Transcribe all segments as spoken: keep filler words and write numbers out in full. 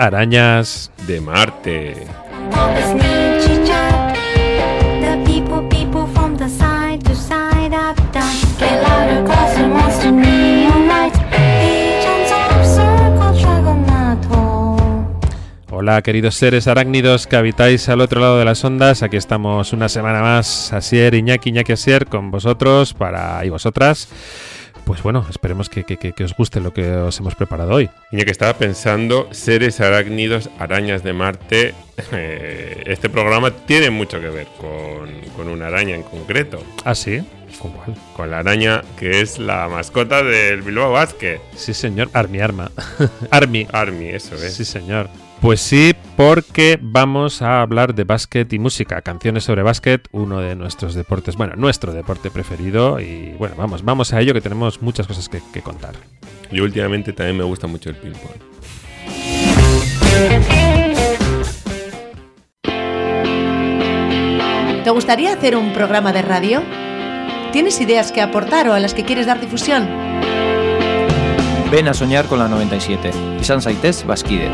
Arañas de Marte. Hola, queridos seres arácnidos que habitáis al otro lado de las ondas. Aquí estamos una semana más, Asier, Iñaki, Iñaki Asier, con vosotros para y vosotras. Pues bueno, esperemos que, que, que os guste lo que os hemos preparado hoy. Iñaki, estaba pensando, seres arácnidos, arañas de Marte. Eh, este programa tiene mucho que ver con, con una araña en concreto. ¿Ah, sí? ¿Con cuál? Con la araña que es la mascota del Bilbao Basket. Sí, señor. Army, Arma. Army. Army, eso es. Sí, señor. Pues sí, porque vamos a hablar de básquet y música, canciones sobre básquet, uno de nuestros deportes, bueno, nuestro deporte preferido. Y bueno, vamos, vamos a ello, que tenemos muchas cosas que, que contar. Y últimamente también me gusta mucho el ping-pong. ¿Te gustaría hacer un programa de radio? ¿Tienes ideas que aportar o a las que quieres dar difusión? Ven a soñar con la noventa y siete. Izan zaitez bazkide.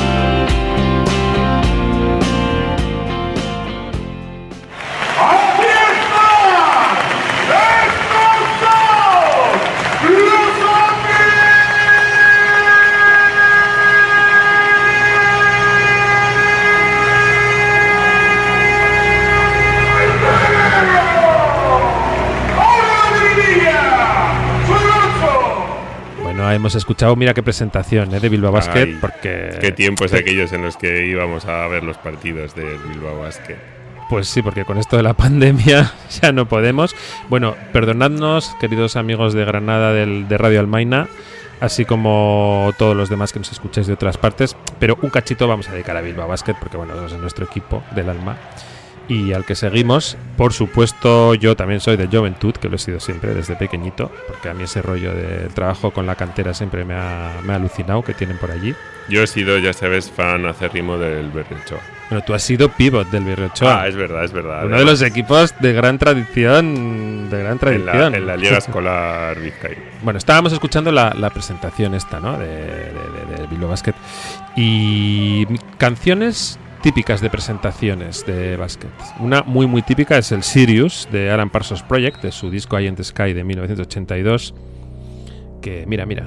Hemos escuchado, mira qué presentación, ¿eh? De Bilbao Basket. Ay, porque qué tiempos aquellos en los que íbamos a ver los partidos del Bilbao Basket. Pues sí, porque con esto de la pandemia ya no podemos. Bueno, perdonadnos, queridos amigos de Granada del, de Radio Almaina, así como todos los demás que nos escucháis de otras partes, pero un cachito vamos a dedicar a Bilbao Basket porque bueno, es nuestro equipo del alma y al que seguimos. Por supuesto, yo también soy de Juventud, que lo he sido siempre desde pequeñito, porque a mí ese rollo del trabajo con la cantera siempre me ha, me ha alucinado que tienen por allí. Yo he sido, ya sabes, fan acérrimo del Berriochoa. Bueno, tú has sido pivot del Berriochoa. Ah, es verdad, es verdad. Uno además, de los equipos de gran tradición, de gran tradición. En la, en la Liga Escolar Vizcay. Bueno, estábamos escuchando la, la presentación esta, ¿no? De, de, de, de Bilbao Basket. Y canciones típicas de presentaciones de básquet. Una muy muy típica es el Sirius de Alan Parsons Project, de su disco Eye in the Sky de mil novecientos ochenta y dos, que mira, mira.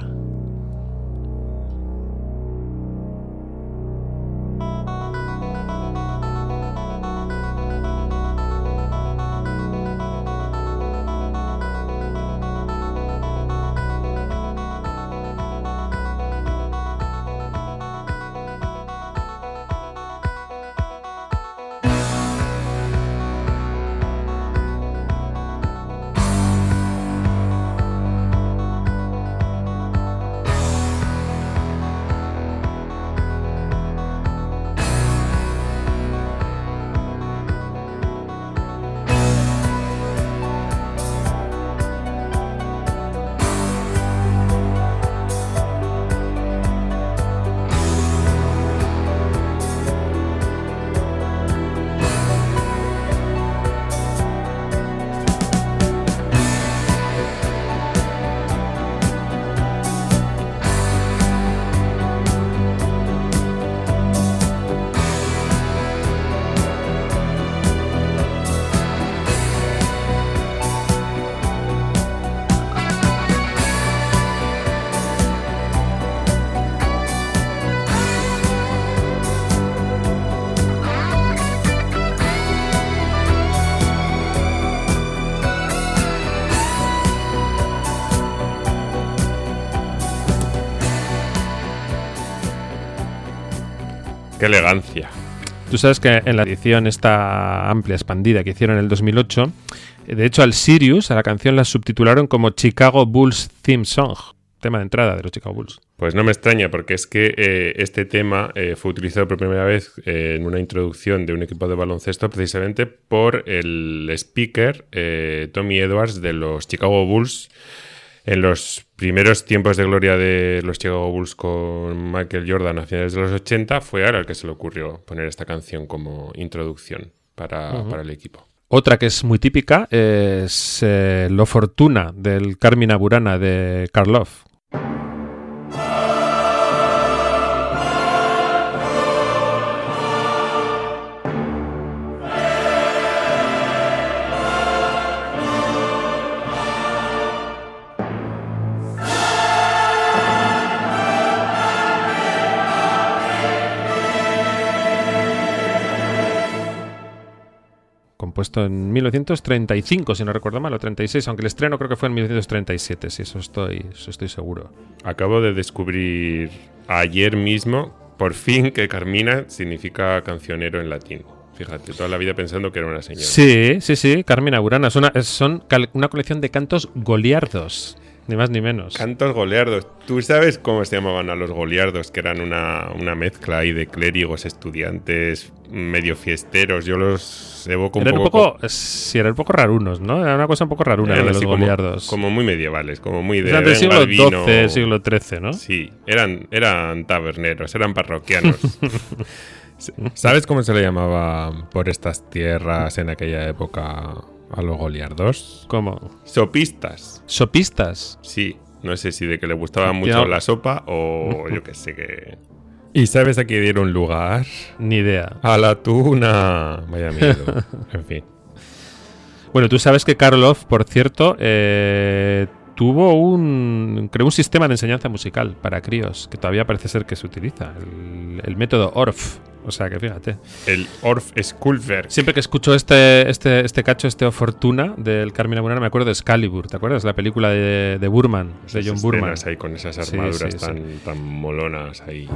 ¡Qué elegancia! Tú sabes que en la edición esta amplia, expandida, que hicieron en el dos mil ocho, de hecho al Sirius, a la canción, la subtitularon como Chicago Bulls Theme Song, tema de entrada de los Chicago Bulls. Pues no me extraña, porque es que eh, este tema eh, fue utilizado por primera vez eh, en una introducción de un equipo de baloncesto precisamente por el speaker eh, Tommy Edwards de los Chicago Bulls. En los primeros tiempos de gloria de los Chicago Bulls con Michael Jordan a finales de los ochenta, fue a él al que se le ocurrió poner esta canción como introducción para, uh-huh. para el equipo. Otra que es muy típica es eh, Lo Fortuna del Carmina Burana de Karloff. puesto en mil novecientos treinta y cinco, si no recuerdo mal, o treinta y seis, aunque el estreno creo que fue en mil novecientos treinta y siete, sí, eso estoy, eso estoy seguro. Acabo de descubrir ayer mismo, por fin, que Carmina significa cancionero en latín. Fíjate, toda la vida pensando que era una señora. Sí, sí, sí, Carmina Burana. Es una, es, son cal, una colección de cantos goliardos, ni más ni menos. Cantos goliardos. ¿Tú sabes cómo se llamaban a los goliardos? Que eran una, una mezcla ahí de clérigos, estudiantes, medio fiesteros. Yo los evoco un eran poco... un poco sí, eran un poco rarunos, ¿no? Era una cosa un poco raruna de los como, goliardos. Como muy medievales, como muy de... Eran del siglo doce, siglo trece, ¿no? Sí, eran, eran taberneros, eran parroquianos. ¿Sabes cómo se le llamaba por estas tierras en aquella época a los goliardos? ¿Cómo? Sopistas. ¿Sopistas? Sí, no sé si de que le gustaba mucho no. la sopa o yo qué sé qué. ¿Y sabes a qué dieron lugar? Ni idea. A la tuna. Vaya miedo. En fin. Bueno, tú sabes que Karloff, por cierto, eh, tuvo un, creo, un sistema de enseñanza musical para críos que todavía parece ser que se utiliza, el, el método Orff. O sea que fíjate. El Orff Skulverk. Siempre que escucho este, este, este cacho, este O Fortuna del Carmina Burana, me acuerdo de Excalibur. ¿Te acuerdas? La película de, de Burman, de John Burman. Ahí con esas armaduras sí, sí, tan, sí. tan molonas ahí.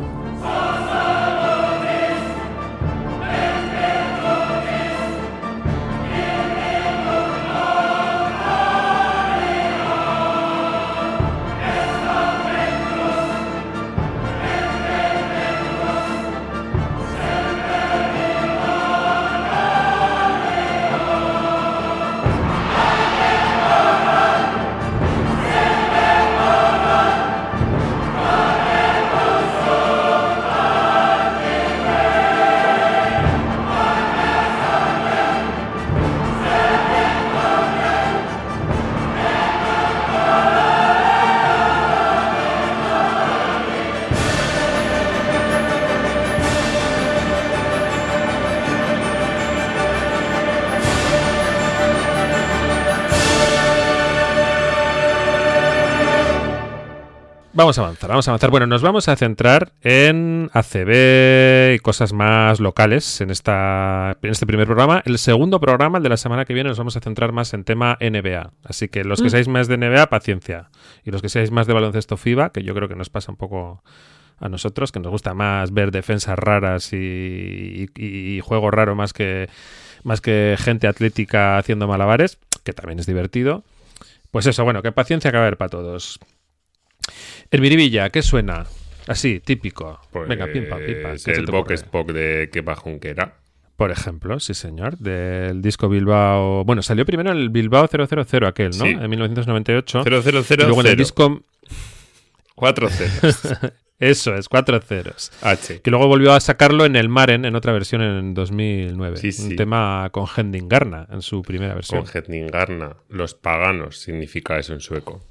Vamos a avanzar, vamos a avanzar. Bueno, nos vamos a centrar en A C B y cosas más locales en, esta, en este primer programa. El segundo programa, el de la semana que viene, nos vamos a centrar más en tema N B A. Así que los que seáis más de N B A, paciencia. Y los que seáis más de baloncesto FIBA, que yo creo que nos pasa un poco a nosotros, que nos gusta más ver defensas raras y, y, y juego raro más que, más que gente atlética haciendo malabares, que también es divertido. Pues eso, bueno, que paciencia que va a haber para todos. El Miribilla, ¿qué suena? Así, típico. Pues Venga, pim pam, pim pam. el Box Spock de Kepa Junquera. Por ejemplo, sí señor, del disco Bilbao... Bueno, salió primero el Bilbao cero cero cero aquel, ¿no? Sí. En mil novecientos noventa y ocho. cero cero cero. Y luego en el disco... Cuatro ceros. Eso es, cuatro ceros. H. Que luego volvió a sacarlo en el Maren, en otra versión en dos mil nueve. Sí, sí. Un tema con Hendingarna en su primera versión. Con Hendingarna. Los paganos significa eso en sueco.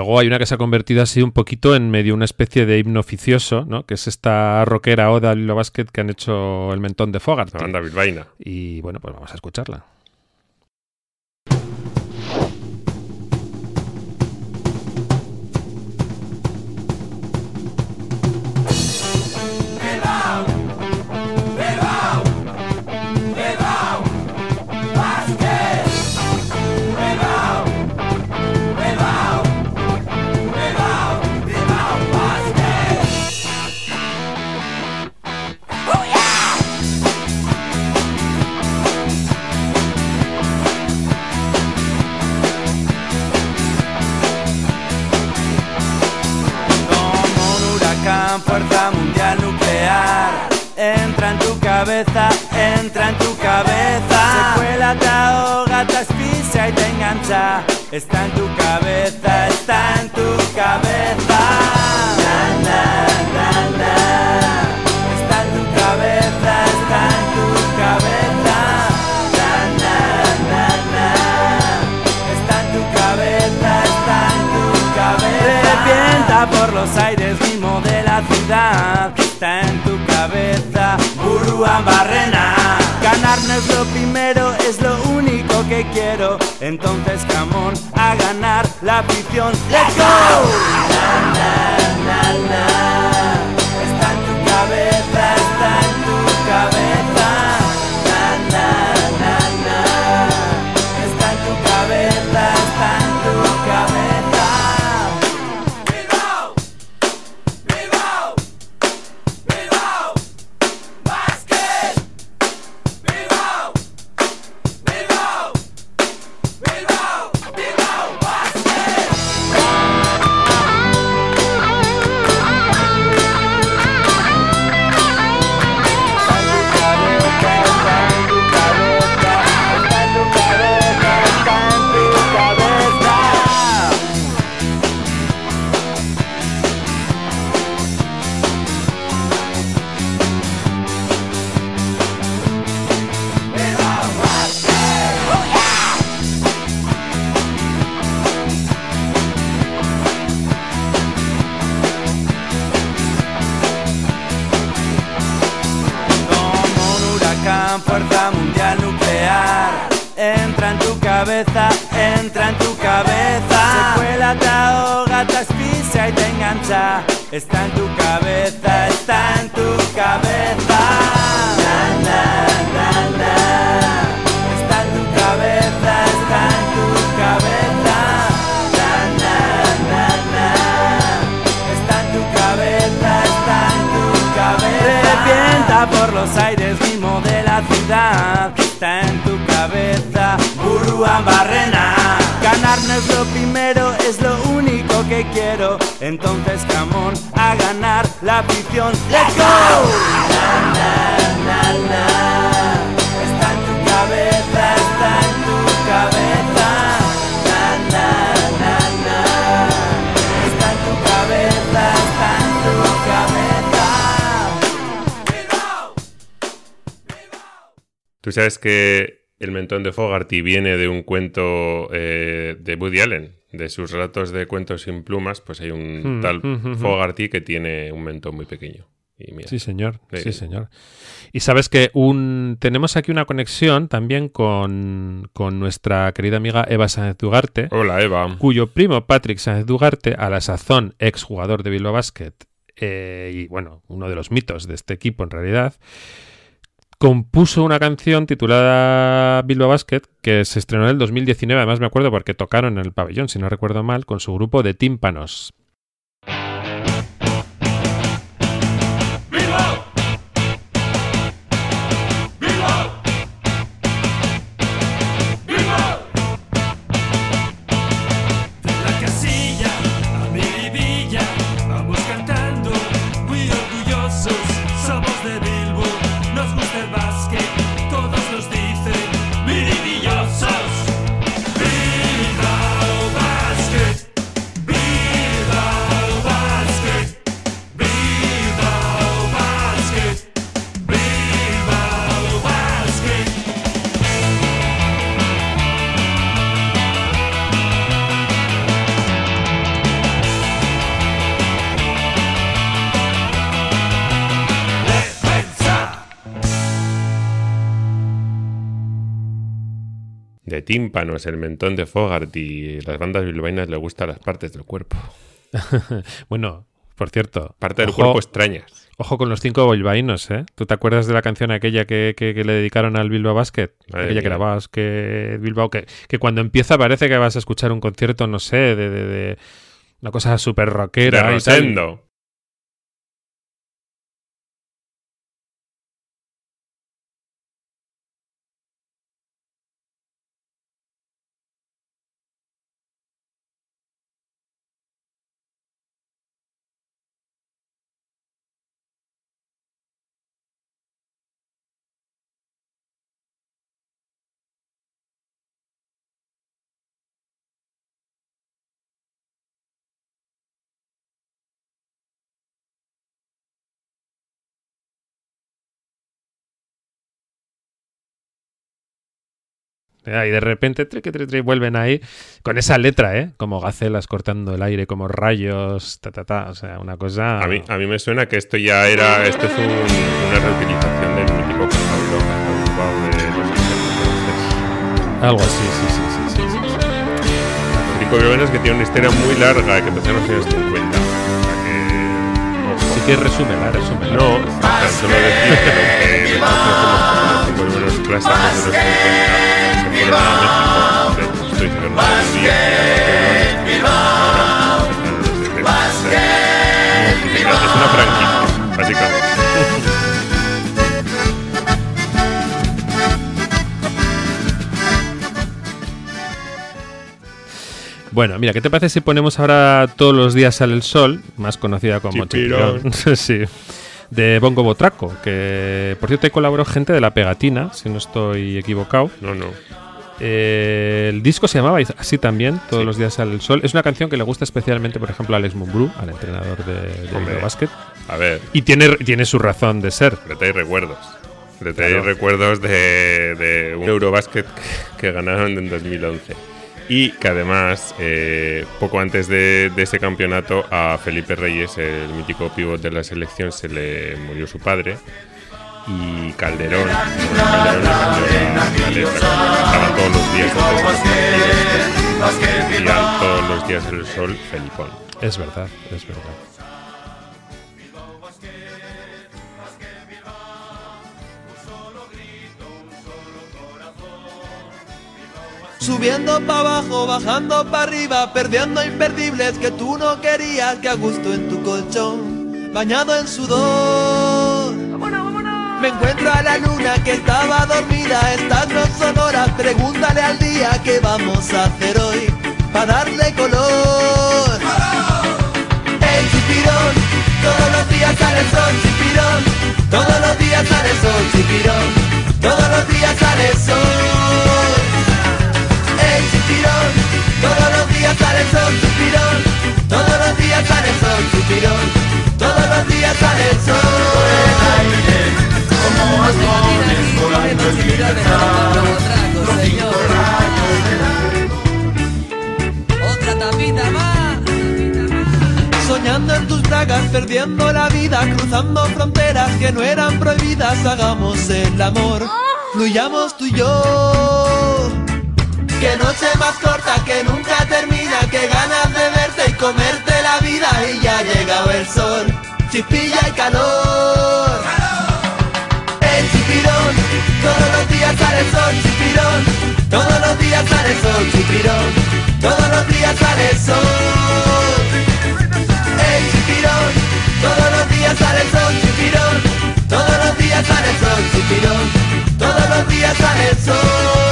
luego hay una que se ha convertido así un poquito en medio una especie de himno oficioso, ¿no? Que es esta rockera oda al Bilbao Basket que han hecho el mentón de Fogarty. La banda bilbaína. Y bueno, pues vamos a escucharla. Fuerza mundial nuclear entra en tu cabeza, entra en tu cabeza. Se cuela, te ahoga, te asfixia y te engancha. Está en tu cabeza, está en tu cabeza. Na, na, na, na. Está en tu cabeza, está en tu cabeza. Na, na, na, na. Está en tu cabeza, está en tu cabeza. Revienta por los aires mismo de la ciudad, que está en tu cabeza, Buruan Barrena. Ganar no es lo primero, es lo único que quiero. Entonces, camón, a ganar la afición. ¡Let's go! Na, na, na, na. Está en tu cabeza, está en tu cabeza. Na, na, na, na. Está en tu cabeza, está en tu cabeza. Fuerza mundial nuclear entra en tu cabeza, entra en tu cabeza. Se cuela, te ahoga, te asfixia y te engancha. Está en tu cabeza, está en tu cabeza. Na, na, na, na. Está en tu cabeza, está en tu cabeza. Na, na, na, na. Está en tu cabeza, está en tu cabeza. Revienta por los aires mismo de la ciudad, que está en tu cabeza, Buruan Barrena. Ganar no es lo primero, es lo único que quiero. Entonces, camón, a ganar la afición. ¡Let's go! Na, na, na, na. Está en tu cabeza, está en tu cabeza. Na, na, na, na. Está en tu cabeza, está en tu cabeza. Tú sabes que el mentón de Fogarty viene de un cuento eh, de Woody Allen, de sus relatos de cuentos sin plumas. Pues hay un mm, tal mm, mm, Fogarty que tiene un mentón muy pequeño. Y mira, sí, señor. eh, sí, señor. Y sabes que un tenemos aquí una conexión también con, con nuestra querida amiga Eva Sáenz de Ugarte. Hola, Eva. Cuyo primo Patrick Sáenz de Ugarte, a la sazón exjugador de Bilbao Basket, eh, y bueno, uno de los mitos de este equipo en realidad, compuso una canción titulada Bilbao Basket que se estrenó en el dos mil diecinueve. Además me acuerdo porque tocaron en el pabellón, si no recuerdo mal, con su grupo de tímpanos. ¡Bilbao! ¡Bilbao! ¡Bilbao! De la casilla a Miribilla vamos cantando, muy orgullosos somos de Bilbao. Nos gusta el básquet, todos nos dicen miribillosos. Bilbao Basket, Bilbao de tímpanos, el mentón de Fogarty y las bandas bilbaínas le gustan las partes del cuerpo. Bueno, por cierto... Parte del ojo, cuerpo extrañas. Ojo con los cinco bilbaínos, ¿eh? ¿Tú te acuerdas de la canción aquella que, que, que le dedicaron al Bilbao Basket? Madre aquella mía. que era Basket, Bilbao, que, que cuando empieza parece que vas a escuchar un concierto, no sé, de, de, de una cosa súper rockera. De y tal. Rosendo. Y de repente tri, tri, tri, vuelven ahí con esa letra, ¿eh? Como gacelas cortando el aire, como rayos, ta, ta, ta. O sea, una cosa... A mí, a mí me suena que esto ya era... Esto es un, una reutilización del mítico Pablo de los ochenta. Algo así, sí, sí, sí, sí, sí. Los cinco bilbaínos que tiene una historia muy larga que empezó en los años cincuenta. O sea que... Sí que resúmela, resúmela. No, tan solo decir que lo que nosotros conocemos como los cinco bilbaínos clásicos de los cincuenta se fueron a México. De hecho, estoy diciendo los días es una franquicia, básicamente. Bueno, mira, ¿qué te parece si ponemos ahora Todos los días sale el sol, más conocida como Chipirón. Chipirón? Sí, de Bongo Botraco, que por cierto ahí colaboró gente de La Pegatina, si no estoy equivocado. No, no. Eh, el disco se llamaba así también, Todos Sí. los días sale el sol. Es una canción que le gusta especialmente, por ejemplo, a Alex Mumbrú, al entrenador de, de Hombre. Eurobasket. A ver, Y tiene, tiene su razón de ser. le trae recuerdos. Le trae Claro. recuerdos de, de un Eurobasket que, que ganaron en dos mil once. Y que además, eh, poco antes de, de ese campeonato, a Felipe Reyes, el mítico pívot de la selección, se le murió su padre. Y Calderón, bueno, Calderón le cambió la, la letra, como cantaban todos los días antes de los partidos. Y al Todos los días el sol, Felipón. Es verdad, es verdad. Subiendo pa' abajo, bajando pa' arriba, perdiendo imperdibles que tú no querías, que a gusto en tu colchón, bañado en sudor. Me encuentro a la luna que estaba dormida, estas no son horas, pregúntale al día qué vamos a hacer hoy, pa' darle color. El chipirón, todos los días sale el sol, chipirón, todos los días sale el sol, chipirón, todos los días sale el sol. El chipirón, todos los días sale el sol, chipirón, todos los días sale el sol, chipirón, todos los días sale el sol. Como halcones volando en libertad, los cinco rayos. Otra tapita más. Soñando en tus bragas, perdiendo la vida, cruzando fronteras que no eran prohibidas, hagamos el amor, fluyamos tú y yo. Qué noche más corta que nunca termina, qué ganas de verte y comerte la vida, y ya ha llegado el sol, chispilla y calor. El chipirón, todos los días sale el sol, chipirón, todos los días sale el sol, chipirón, todos los días sale el sol. El chipirón, todos los días sale el sol, chipirón, todos los días sale el sol, chipirón, todos los días sale el sol.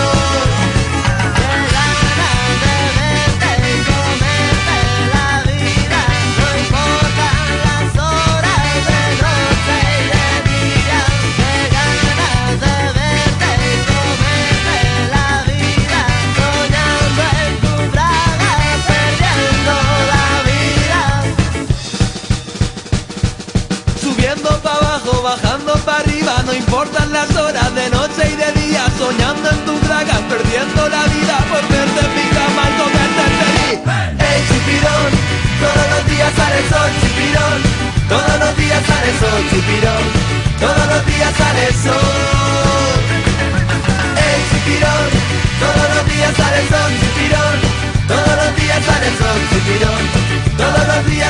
Bajando para arriba, no importan las horas de noche y de día, soñando en tus bragas, perdiendo la vida por verte en mi cama y comerte feliz. El chipirón, todos los días sale el sol, chipirón, todos los días sale el sol, chipirón, todos los días sale el sol. El chipirón, todos los días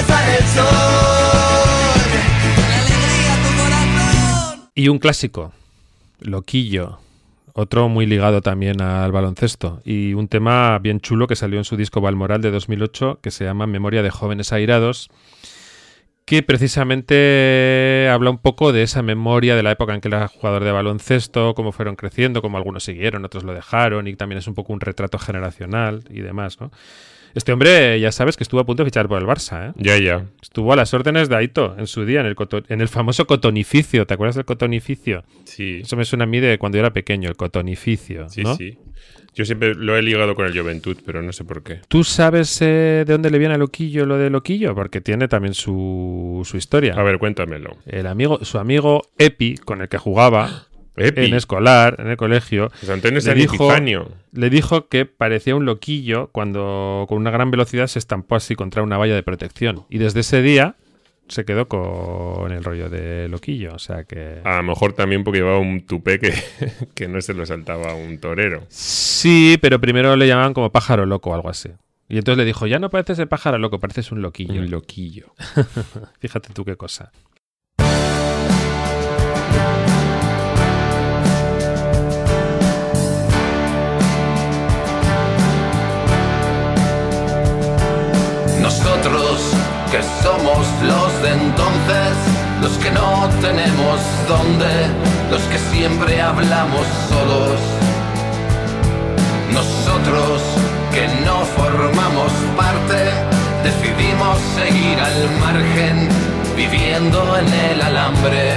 ya sale el sol. La alegría a tu corazón. Y un clásico, Loquillo. Otro muy ligado también al baloncesto. Y un tema bien chulo que salió en su disco Balmoral de dos mil ocho, que se llama Memoria de jóvenes airados, que precisamente habla un poco de esa memoria de la época en que era jugador de baloncesto, cómo fueron creciendo, cómo algunos siguieron, otros lo dejaron, y también es un poco un retrato generacional y demás, ¿no? Este hombre, ya sabes que estuvo a punto de fichar por el Barça, ¿eh? Ya, ya. Estuvo a las órdenes de Aito en su día, en el, coto- en el famoso cotonificio. ¿Te acuerdas del cotonificio? Sí. Eso me suena a mí de cuando yo era pequeño, el cotonificio, Sí, ¿no? sí. Yo siempre lo he ligado con el Juventud, pero no sé por qué. ¿Tú sabes eh, de dónde le viene a Loquillo lo de Loquillo? Porque tiene también su, su historia. A ver, cuéntamelo. El amigo, su amigo Epi, con el que jugaba Epi. en escolar, en el colegio, Pues Antonio le San dijo, Epifanio. le dijo que parecía un loquillo cuando con una gran velocidad se estampó así contra una valla de protección. Y desde ese día se quedó con el rollo de Loquillo. O sea que... A lo mejor también porque llevaba un tupé que, que no se lo saltaba a un torero. Sí, pero primero le llamaban como pájaro loco o algo así. Y entonces le dijo, ya no pareces el pájaro loco, pareces un loquillo. Un loquillo. Fíjate tú qué cosa. Nosotros que somos los de entonces, los que no tenemos dónde, los que siempre hablamos solos. Nosotros que no formamos parte, decidimos seguir al margen, viviendo en el alambre.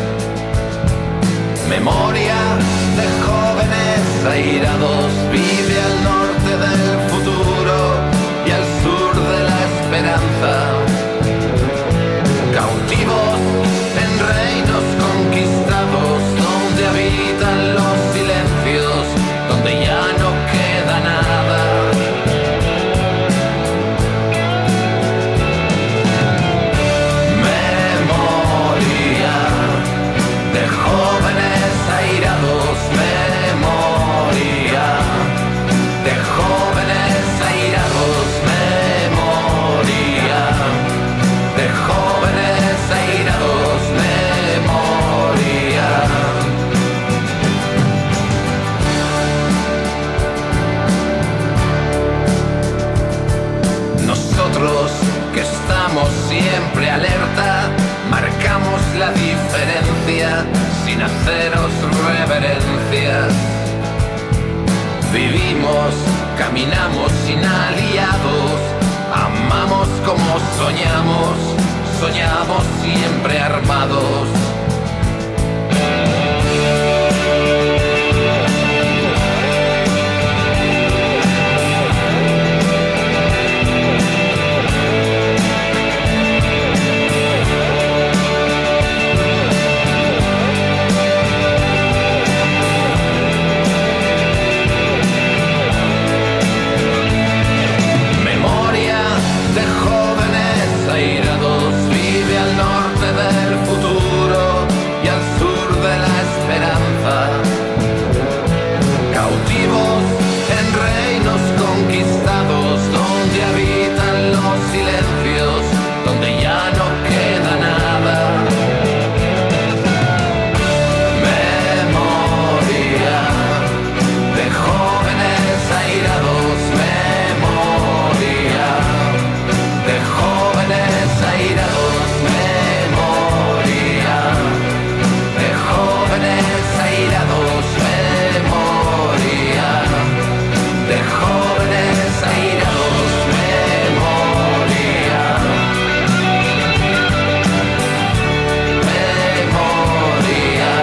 Memoria de jóvenes airados, vive al norte del futuro y al sur de la esperanza. Cautivos en reinos conquistados, donde habitan los silencios, donde ya no queda nada. Memoria de jóvenes airados, memoria de jóvenes airados, memoria de jóvenes airados, memoria. Nosotros que estamos siempre alerta, marcamos la diferencia sin haceros reverencias. Vivimos, caminamos sin aliados, amamos como soñamos, soñamos siempre armados. Memoria de jóvenes airados, vive al norte del futuro y al sur de la esperanza. Cautivos en reinos conquistados, donde habitan los silencios, donde ya no queda nada. Memoria de jóvenes airados, memoria de jóvenes airados, memoria de jóvenes airados, memoria de jóvenes airados, memoria, memoria,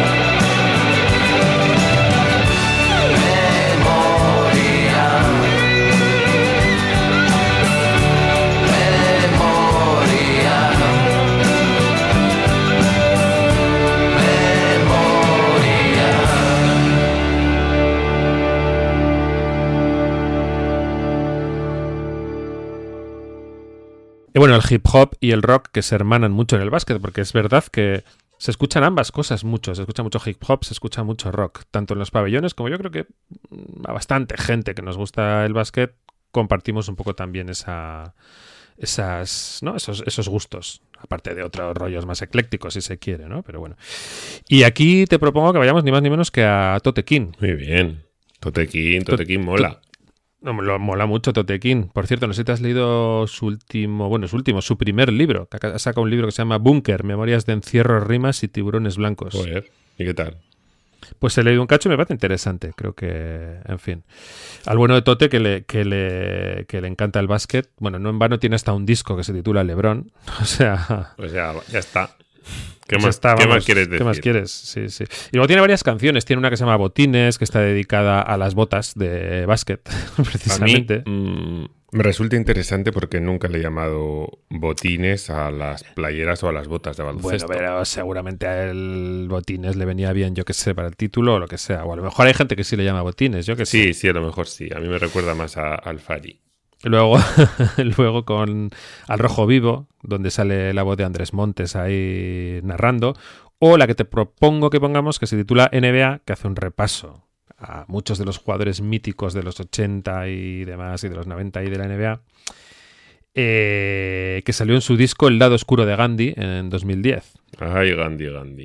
memoria, Y bueno, el hip hop y el rock que se hermanan mucho en el básquet, porque es verdad que se escuchan ambas cosas mucho. Se escucha mucho hip hop, se escucha mucho rock, tanto en los pabellones como yo creo que a bastante gente que nos gusta el básquet compartimos un poco también esa, esas, ¿no? esos, esos gustos, aparte de otros rollos más eclécticos si se quiere, ¿no? Pero bueno. Y aquí te propongo que vayamos ni más ni menos que a Tote King. Muy bien. Tote King, Tote King mola. No, lo mola mucho Tote King. Por cierto, no sé si te has leído su último, bueno, su último, su primer libro. Que ha sacado un libro que se llama Búnker, Memorias de encierro, rimas y tiburones blancos. Joder, ¿y qué tal? Pues he leído un cacho y me parece interesante. Creo que, en fin. Al bueno de Tote que le, que le, que le encanta el básquet. Bueno, no en vano tiene hasta un disco que se titula LeBron. O sea... Pues ya, ya está. ¿Qué, pues más, está, ¿qué vamos, más quieres decir? ¿Qué más quieres? Sí, sí. Y luego tiene varias canciones. Tiene una que se llama Botines, que está dedicada a las botas de básquet, precisamente. A mí, mmm, me resulta interesante porque nunca le he llamado botines a las playeras o a las botas de baloncesto. Bueno, pero seguramente a él Botines le venía bien, yo qué sé, para el título o lo que sea. O a lo mejor hay gente que sí le llama Botines, yo qué sé. Sí, sí, a lo mejor sí. A mí me recuerda más a Alfari. Luego, luego con Al Rojo Vivo, donde sale la voz de Andrés Montes ahí narrando. O la que te propongo que pongamos, que se titula N B A, que hace un repaso a muchos de los jugadores míticos de los ochenta y demás, y de los noventa y de la N B A, eh, que salió en su disco El lado oscuro de Gandhi en dos mil diez. Ay, Gandhi, Gandhi.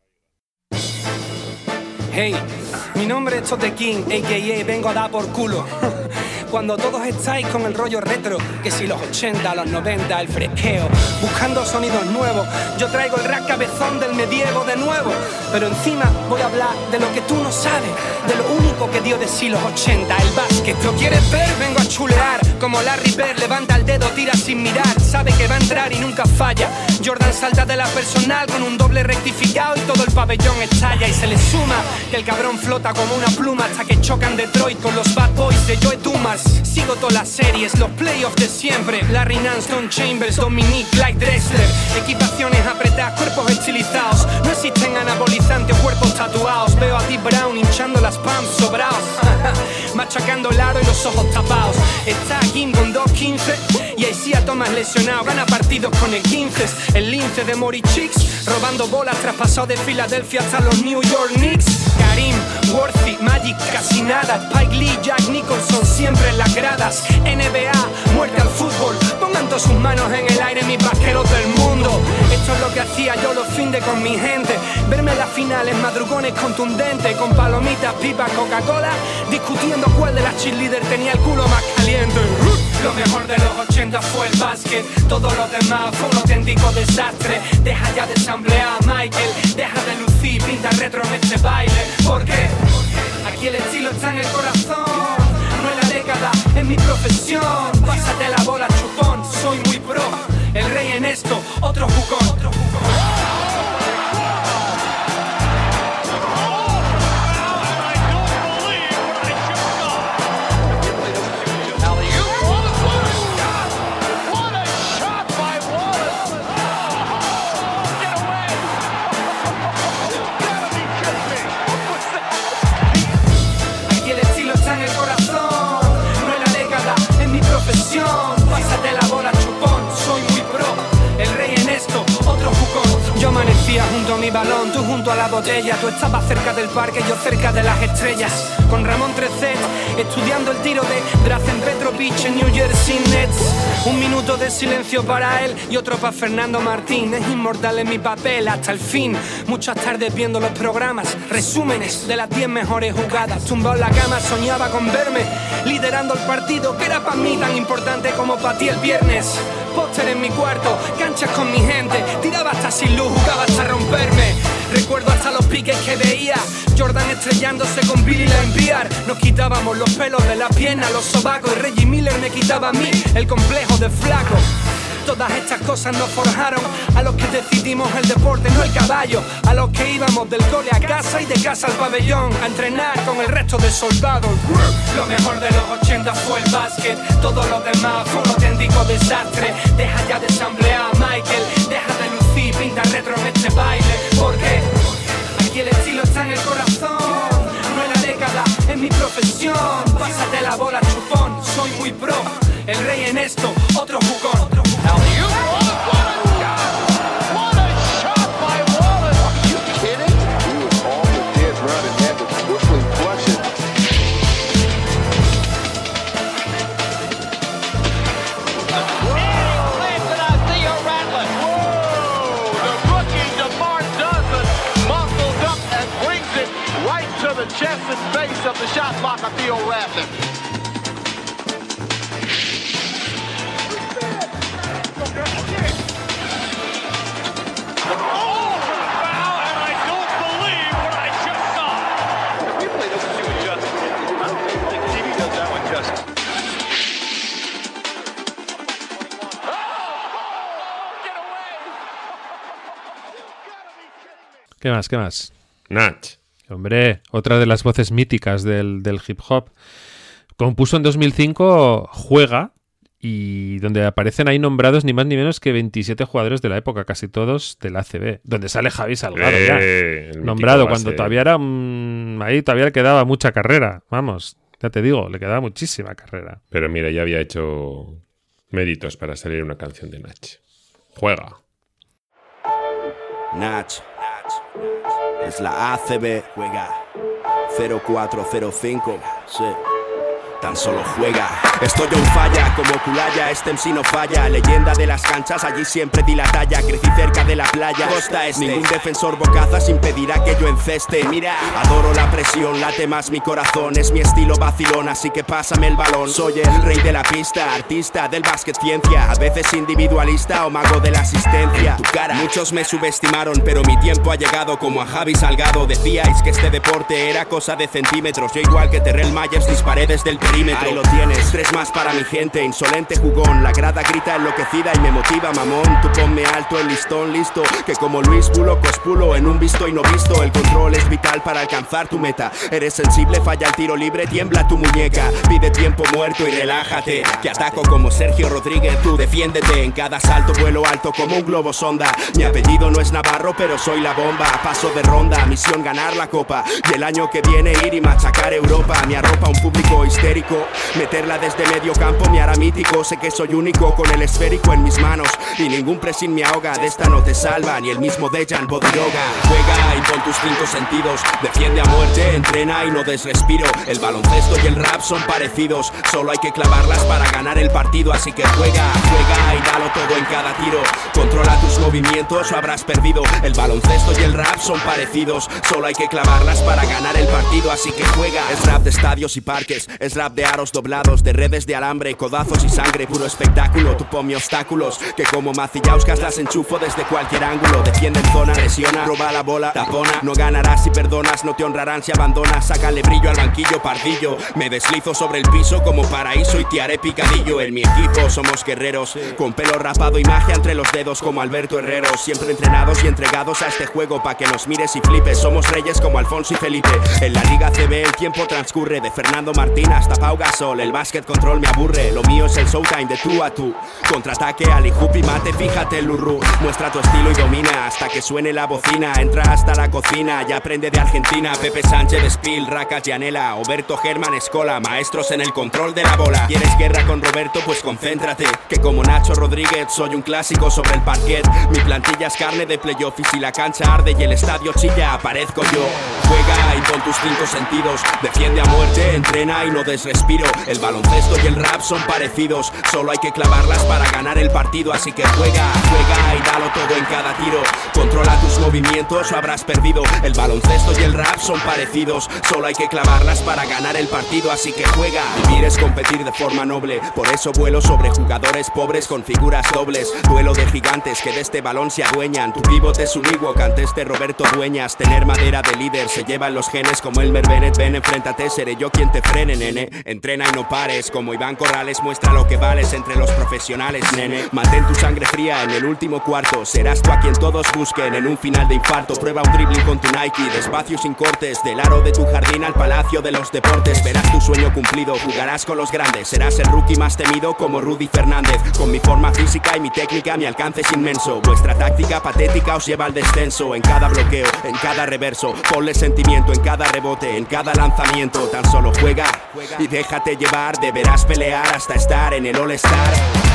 Hey, mi nombre es Tote King, a k a vengo a dar por culo. Cuando todos estáis con el rollo retro, que si los ochenta, los noventa, el fresqueo, buscando sonidos nuevos, yo traigo el rap cabezón del medievo de nuevo. Pero encima voy a hablar de lo que tú no sabes, de lo único que dio de sí los ochenta, el básquet. ¿Lo quieres ver? Vengo a chulear, como Larry Bird, levanta el dedo, tira sin mirar, sabe que va a entrar y nunca falla. Jordan salta de la personal con un doble rectificado y todo el pabellón estalla. Y se le suma que el cabrón flota como una pluma hasta que chocan Detroit con los Bad Boys de Joe Dumas. Sigo todas las series, los playoffs de siempre. Larry Nance, Don Chambers, Dominique, Clyde Drexler. Equipaciones apretadas, cuerpos estilizados. No existen anabolizantes o cuerpos tatuados. Veo a Dee Brown hinchando las pumps sobrados. Machacando el aro y los ojos tapados. Está Kim con dos quince y Isaiah Thomas lesionado. Gana partidos con el quince. El lince de Mori Chicks, robando bolas traspasado de Filadelfia hasta los New York Knicks. Karim, Worthy, Magic, casi nada. Spike Lee, Jack Nicholson, siempre en las gradas. N B A, muerte al fútbol. Pongan todas sus manos en el aire, mis vaqueros del mundo. Esto es lo que hacía yo los findes con mi gente. Verme las finales, madrugones contundentes, con palomitas, pipas, Coca-Cola, discutiendo cuál de las cheerleaders tenía el culo más caliente. Lo mejor de los ochenta fue el básquet, todo lo demás fue un auténtico desastre. Deja ya de samplear a Michael, deja de lucir, pinta retro en este baile. ¿Por qué? Aquí el estilo está en el corazón, no en la década, en mi profesión. Pásate la bola, chupón, soy muy pro. El rey en esto, otro jucón, otro jucón. Pásate la bola, chupón, soy muy pro. El rey en esto, otro jucón. Yo amanecía junto a mi balón, tú junto a la botella. Tú estabas cerca del parque, yo cerca de las estrellas. Con Ramón Trecet, estudiando el tiro de Drazen Petrovic en New Jersey Nets. Un minuto de silencio para él y otro para Fernando Martín. Es inmortal en mi papel hasta el fin. Muchas tardes viendo los programas, resúmenes de las diez mejores jugadas. Tumbado en la cama soñaba con verme liderando el partido que era para mí tan importante como para ti el viernes. Póster en mi cuarto, canchas con mi gente, tiraba hasta sin luz, jugaba hasta romperme. Recuerdo hasta los piques que veía, Jordan estrellándose con Billy Lambier. Nos quitábamos los pelos de la pierna, los sobacos, y Reggie Miller me quitaba a mí el complejo de flaco. Todas estas cosas nos forjaron a los que decidimos el deporte, no el caballo. A los que íbamos del cole a casa y de casa al pabellón a entrenar con el resto de soldados. Lo mejor de los ochenta fue el básquet, todo lo demás fue un auténtico desastre. Deja ya de samplear a Michael, deja de lucir, pinta retro en este baile. ¿Por qué? Aquí el estilo está en el corazón, no en la década, en mi profesión. Pásate la bola, chupón, soy muy pro. El rey en esto, otro jucón. chest and base of the shot blocker, Theo Radley. ¿Qué más? ¿Qué más? Nach. Hombre, otra de las voces míticas del, del hip hop. Compuso en dos mil cinco Juega, y donde aparecen ahí nombrados ni más ni menos que veintisiete jugadores de la época, casi todos del A C B, donde sale Javi Salgado eh, ya. Nombrado cuando todavía era um, ahí todavía le quedaba mucha carrera. Vamos, ya te digo, le quedaba muchísima carrera. Pero mira, ya había hecho méritos para salir una canción de Nach. Juega. Nach. Es la A C B, juega cero cuatro cero cinco, sí. Tan solo juega. Estoy on falla, como Culaya, este M C no falla. Leyenda de las canchas, allí siempre di la talla. Crecí cerca de la playa, costa este. Ningún defensor bocazas impedirá que yo enceste. Mira, adoro la presión, late más mi corazón. Es mi estilo vacilón, así que pásame el balón. Soy el rey de la pista, artista del básquet ciencia. A veces individualista o mago de la asistencia. Tu cara, muchos me subestimaron, pero mi tiempo ha llegado como a Javi Salgado. Decíais que este deporte era cosa de centímetros. Yo igual que Terrell Myers disparé desde el perímetro. Ahí lo tienes, tres más para mi gente, insolente jugón. La grada grita enloquecida y me motiva, mamón. Tú ponme alto el listón, listo. Que como Luis Bulo, cospulo en un visto y no visto. El control es vital para alcanzar tu meta. Eres sensible, falla el tiro libre, tiembla tu muñeca. Pide tiempo muerto y relájate. Que ataco como Sergio Rodríguez, tú defiéndete. En cada salto vuelo alto como un globo sonda. Mi apellido no es Navarro, pero soy la bomba. Paso de ronda, misión ganar la copa. Y el año que viene ir y machacar Europa. Me arropa un público histérico. Meterla desde medio campo me hará mítico. Sé que soy único con el esférico en mis manos. Y ningún pressing me ahoga. De esta no te salva ni el mismo Dejan Bodiroga. Juega y con tus cinco sentidos. Defiende a muerte, entrena y no des respiro. El baloncesto y el rap son parecidos. Solo hay que clavarlas para ganar el partido. Así que juega, juega y dalo todo en cada tiro. Controla tus movimientos o habrás perdido. El baloncesto y el rap son parecidos. Solo hay que clavarlas para ganar el partido. Así que juega. Es rap de estadios y parques. Es rap de aros doblados, de redes de alambre, codazos y sangre, puro espectáculo. Tú ponme obstáculos, que como Macillauskas las enchufo desde cualquier ángulo. Defiende en zona, presiona, roba la bola, tapona. No ganarás si perdonas, no te honrarán si abandonas. Sácale brillo al banquillo, pardillo. Me deslizo sobre el piso como paraíso y te haré picadillo. En mi equipo somos guerreros, con pelo rapado y magia entre los dedos como Alberto Herrero. Siempre entrenados y entregados a este juego, pa' que nos mires y flipes. Somos reyes como Alfonso y Felipe. En la Liga C B el tiempo transcurre, de Fernando Martín hasta Pau Gasol. El básquet control me aburre, lo mío es el showtime de tú a tú. Contraataque, Ali Hoop y mate, fíjate el Lurru. Muestra tu estilo y domina hasta que suene la bocina. Entra hasta la cocina, ya aprende de Argentina. Pepe Sánchez, Spill, Racas, Yanela, Oberto, Germán, Escola, maestros en el control de la bola. ¿Quieres guerra con Roberto? Pues concéntrate, que como Nacho Rodríguez soy un clásico sobre el parquet. Mi plantilla es carne de playoff y si la cancha arde y el estadio chilla, aparezco yo. Juega y con tus cinco sentidos. Defiende a muerte, entrena y no des respiro. El baloncesto y el rap son parecidos. Solo hay que clavarlas para ganar el partido. Así que juega, juega y dalo todo en cada tiro. Controla tus movimientos o habrás perdido. El baloncesto y el rap son parecidos. Solo hay que clavarlas para ganar el partido. Así que juega. Vivir es competir de forma noble. Por eso vuelo sobre jugadores pobres con figuras dobles. Duelo de gigantes que de este balón se adueñan. Tu pívot es un Ewok ante este Roberto Dueñas. Tener madera de líder se llevan los genes como Elmer Bennett. Ven, enfréntate, seré yo quien te frene, nene. Entrena y no pares, como Iván Corrales. Muestra lo que vales entre los profesionales, nene. Mantén tu sangre fría en el último cuarto. Serás tú a quien todos busquen en un final de infarto. Prueba un dribbling con tu Nike, despacio sin cortes. Del aro de tu jardín al palacio de los deportes. Verás tu sueño cumplido, jugarás con los grandes. Serás el rookie más temido como Rudy Fernández. Con mi forma física y mi técnica mi alcance es inmenso. Vuestra táctica patética os lleva al descenso. En cada bloqueo, en cada reverso. Ponle sentimiento en cada rebote, en cada lanzamiento. Tan solo juega y déjate llevar. Deberás pelear hasta estar en el All-Star.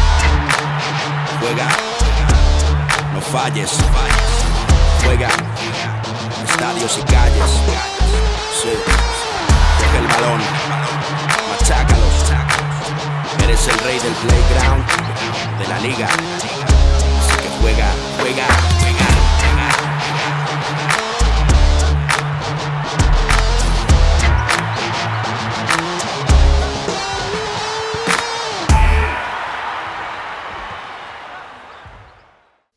Juega, no falles. Juega, estadios y calles. Sí, coge el balón, machácalos. Eres el rey del playground, de la liga. Así que juega, juega, juega, juega.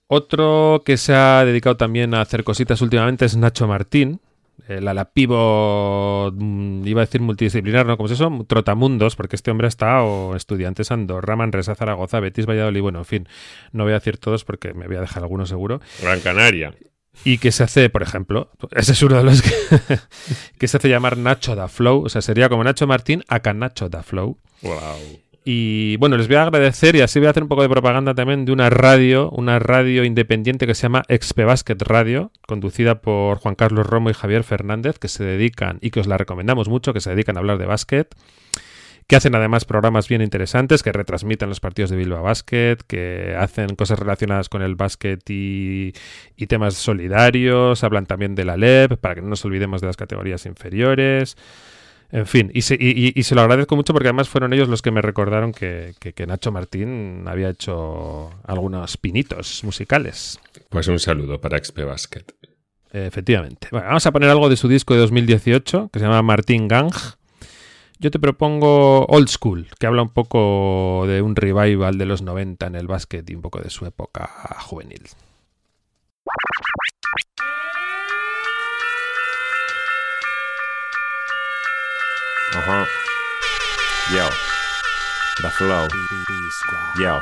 Otro que se ha dedicado también a hacer cositas últimamente es Nacho Martín, el ala pivot, iba a decir multidisciplinar, ¿no? ¿Cómo es eso? Trotamundos, porque este hombre ha estado Estudiantes Andorra, Manresa, Zaragoza, Betis, Valladolid, bueno, en fin, no voy a decir todos porque me voy a dejar algunos seguro. Gran Canaria. Y que se hace, por ejemplo, ese es uno de los que, que se hace llamar Nacho da Flow, o sea, sería como Nacho Martín, acá Nacho da Flow. Wow. Y bueno, les voy a agradecer y así voy a hacer un poco de propaganda también de una radio, una radio independiente que se llama Expe Basket Radio, conducida por Juan Carlos Romo y Javier Fernández, que se dedican, y que os la recomendamos mucho, que se dedican a hablar de básquet, que hacen además programas bien interesantes, que retransmiten los partidos de Bilbao Basket, que hacen cosas relacionadas con el básquet y, y temas solidarios, hablan también de la L E B, para que no nos olvidemos de las categorías inferiores. En fin, y se, y, y se lo agradezco mucho porque además fueron ellos los que me recordaron que, que, que Nacho Martín había hecho algunos pinitos musicales. Pues un saludo para Expe Basket. Eh, efectivamente. Bueno, vamos a poner algo de su disco de dos mil dieciocho, que se llama Martín Gang. Yo te propongo Old School, que habla un poco de un revival de los noventa en el básquet y un poco de su época juvenil. Ajá. Yo. The Flow. Yo.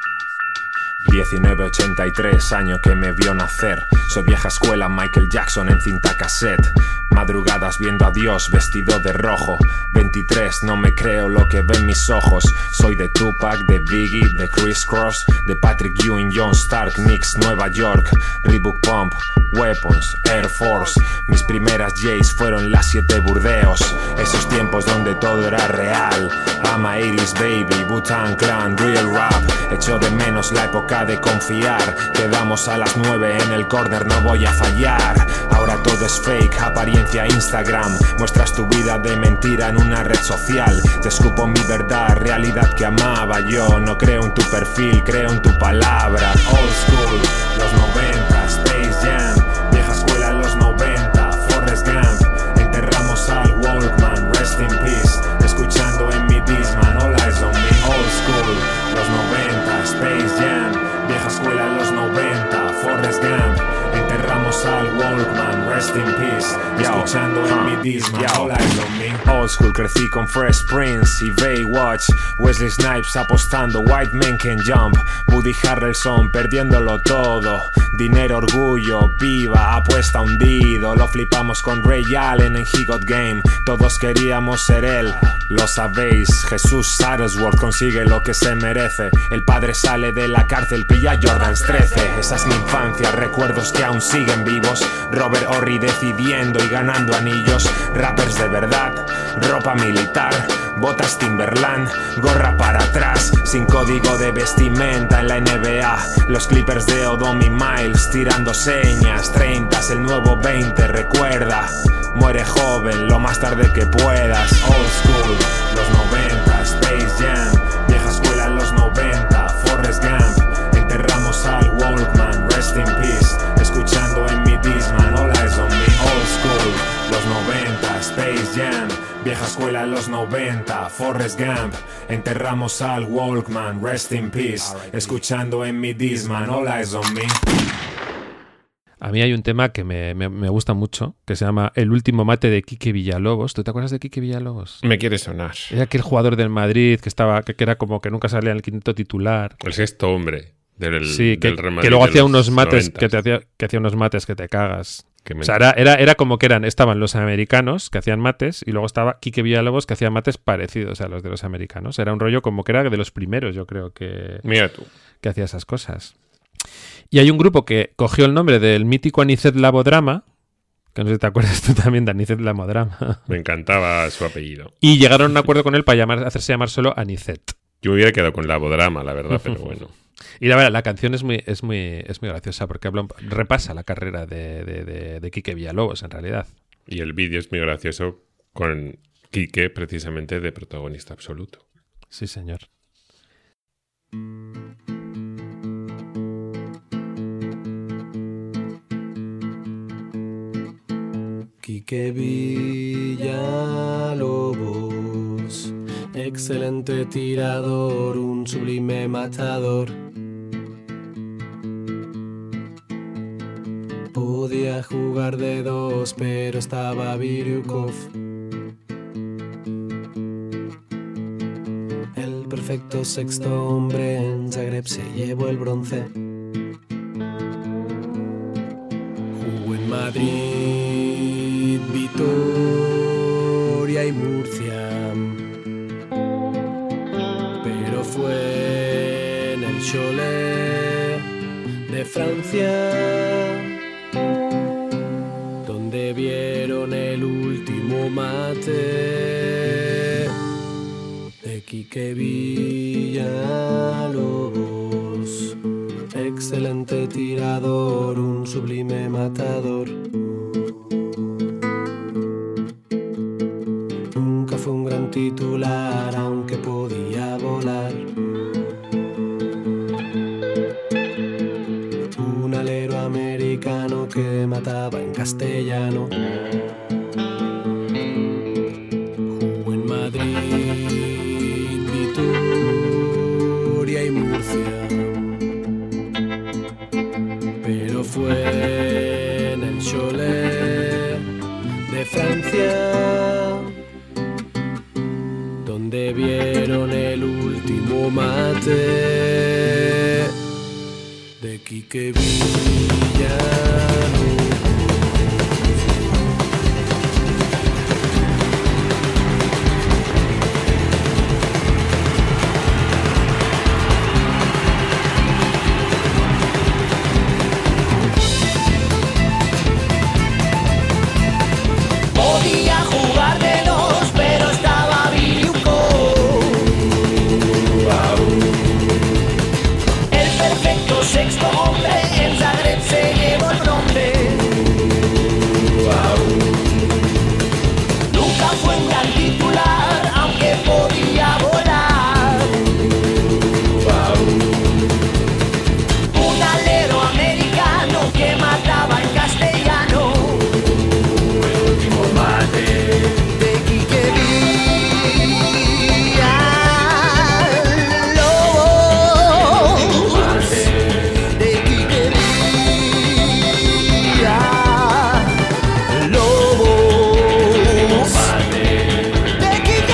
diecinueve ochenta y tres, año que me vio nacer. Soy vieja escuela, Michael Jackson en cinta cassette. Madrugadas viendo a Dios vestido de rojo. veintitrés, no me creo lo que ven mis ojos. Soy de Tupac, de Biggie, de Chris Cross, de Patrick Ewing, John Stark, Knicks, Nueva York, Reebok Pump, Weapons, Air Force. Mis primeras Jays fueron las siete Burdeos. Esos tiempos donde todo era real. I'm a eighties baby, Wu-Tang Clan, real rap. Echo de menos la época de confiar. Quedamos a las nueve en el corner, no voy a fallar. Ahora todo es fake, apariencia Instagram. Muestras tu vida de mentira en una red social. Te escupo mi verdad, realidad que amaba. Yo no creo en tu perfil, creo en tu palabra. Old school, los noventa, Space Jam. Vieja escuela, los noventa, Forrest Gump. Enterramos al Walkman, rest in peace. Escuchando en mi Discman, all eyes on me. Old school, los noventa, Space Jam. Vieja escuela, los noventa, Forrest Gump. Enterramos al Walkman, rest in peace. Escuchando en mi Discman, all eyes on me. Old school, crecí con Fresh Prince y Baywatch. Wesley Snipes apostando, White Men Can Jump. Woody Harrelson perdiéndolo todo. Dinero, orgullo, piba, apuesta hundido. Lo flipamos con Ray Allen en He Got Game. Todos queríamos ser él, lo sabéis. Jesús Sarasworth consigue lo que se merece. El padre sale de la cárcel, pilla Jordans trece. Esa es mi infancia, recuerdos que aún siguen vivos. Robert Horry decidiendo y ganando anillos. Rappers de verdad, ropa militar, botas Timberland, gorra para atrás, sin código de vestimenta en la N B A. Los Clippers de Odom y Miles tirando señas. Treinta es el nuevo veinte, recuerda. Muere joven lo más tarde que puedas. Old school, los noventa, Space Jam. Vieja escuela, los noventa, Forrest Gump. Enterramos al Walkman, rest in peace. Escuchando en mi Discman, all eyes on me. Old school, los noventa, Space Jam. Vieja escuela, los noventa, Forrest Gump. Enterramos al Walkman, rest in peace. Escuchando en mi Discman, all eyes on me. A mí hay un tema que me, me, me gusta mucho, que se llama El último mate de Quique Villalobos. ¿Tú te acuerdas de Quique Villalobos? Me quiere sonar. Era aquel jugador del Madrid que estaba que, que era como que nunca salía en el quinto titular. El sexto hombre del, sí, que, del Real Madrid que luego de hacía unos mates noventas. que te hacía que hacía unos mates que te cagas. Que o sea, era, era, era como que eran estaban los americanos que hacían mates y luego estaba Quique Villalobos que hacía mates parecidos a los de los americanos. Era un rollo como que era de los primeros, yo creo que Mira tú. que hacía esas cosas. Y hay un grupo que cogió el nombre del mítico Anicet Labodrama, que no sé si te acuerdas tú también de Anicet Labodrama. Me encantaba su apellido. Y llegaron a un acuerdo con él para llamar, hacerse llamar solo Anicet. Yo me hubiera quedado con Labodrama, la verdad, pero bueno. Y la verdad, la canción es muy, es muy, es muy graciosa porque habla, repasa la carrera de, de, de, de Quique Villalobos, en realidad. Y el vídeo es muy gracioso con Quique, precisamente, de protagonista absoluto. Sí, señor. Quique Villalobos, excelente tirador, un sublime matador. Podía jugar de dos, pero estaba Biryukov. El perfecto sexto hombre en Zagreb se llevó el bronce. Jugó en Madrid, Vitoria y Murcia, pero fue en el Cholet de Francia donde vieron el último mate de Quique Villalobos. Excelente tirador, un sublime matador. Nunca fue un gran titular, aunque podía volar. Un alero americano que mataba en castellano. Jugó en Madrid, Vitoria y Murcia, pero fue en el Cholet de Francia donde vieron el último mate de Quique Villalobos. Podía jugar de dos, pero estaba Biryukov. El perfecto sexto hombre en Zagreb se llevó el bronce. Nunca fue un gran titular, aunque podía volar. Un alero americano que mataba en castellano. El último mate de Quique Villalobos. De Quique Villalobos. De Quique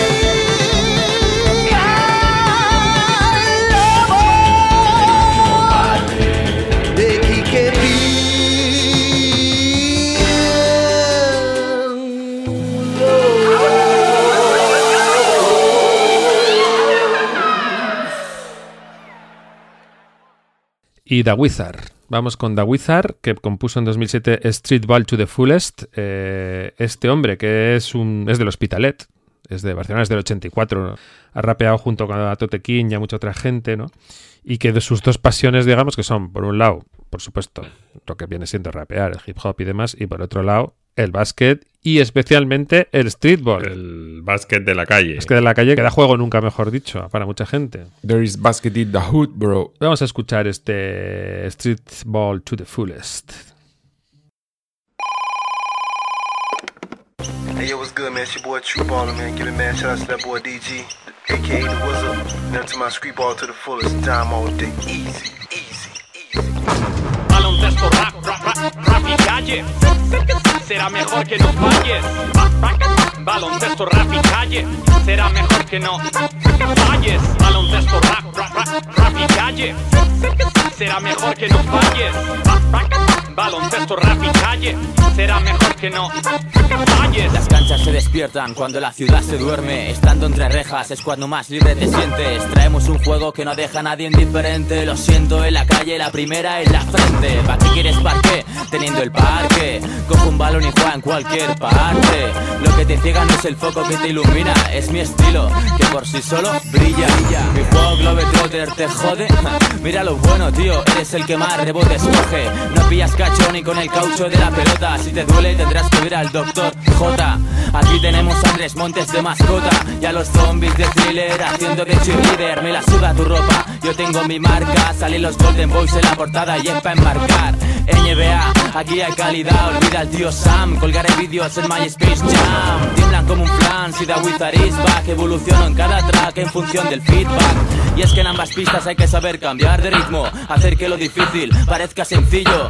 Villalobos. De Quique Y The Wizard. Vamos con The Wizard, que compuso en dos mil siete Street Ball to the Fullest. Eh, este hombre, que es un es del Hospitalet, es de Barcelona, es del ochenta y cuatro. Ha rapeado junto con Tote King y a mucha otra gente, ¿no? Y que de sus dos pasiones, digamos, que son, por un lado, por supuesto, lo que viene siendo rapear, el hip hop y demás, y por otro lado, el básquet y especialmente el streetball. El básquet de la calle. Es que de la calle que da juego nunca, mejor dicho, para mucha gente. There is basket in the hood, bro. Vamos a escuchar este Streetball to the Fullest. Hey yo, what's good, man? It's your boy True Baller, man. Give it, man. Shout out to that boy D G, a k a the Wizard. Now to my street ball to the fullest. Time all day. Easy, easy, easy. Baloncesto, rap, rap, rap, rap y calle. Será mejor que no falles. Baloncesto, rap y calle. Será mejor que no falles. Baloncesto, rap, rap, rap, rap y calle. Será mejor que no falles. Baloncesto, rap y calle. Será mejor que no falles. Las canchas se despiertan cuando la ciudad se duerme. Estando entre rejas es cuando más libre te sientes. Traemos un juego que no deja a nadie indiferente. Lo siento, en la calle la primera en la frente. ¿Pa' qué quieres parque? Teniendo el parque. Cojo un balón y juega en cualquier parte. Lo que te ciega no es el foco que te ilumina, es mi estilo, que por sí solo brilla. Mi juego Globetrotter te jode. Mira lo bueno, tío, eres el que más rebotes coge. No pillas cacho ni con el caucho de la pelota. Si te duele tendrás que ver al doctor J. Aquí tenemos a Andrés Montes de mascota y a los zombies de Thriller haciendo de cheerleader. Me la suda tu ropa, yo tengo mi marca. Salen los Golden Boys en la portada y es pa' enmarcar. N B A, aquí hay calidad, olvida al tío Sam. Colgaré vídeos en MySpace Jam. Tiemblan como un plan, si The Wizard is back. Evoluciono en cada track en función del feedback. Y es que en ambas pistas hay que saber cambiar de ritmo, hacer que lo difícil parezca sencillo. Aquello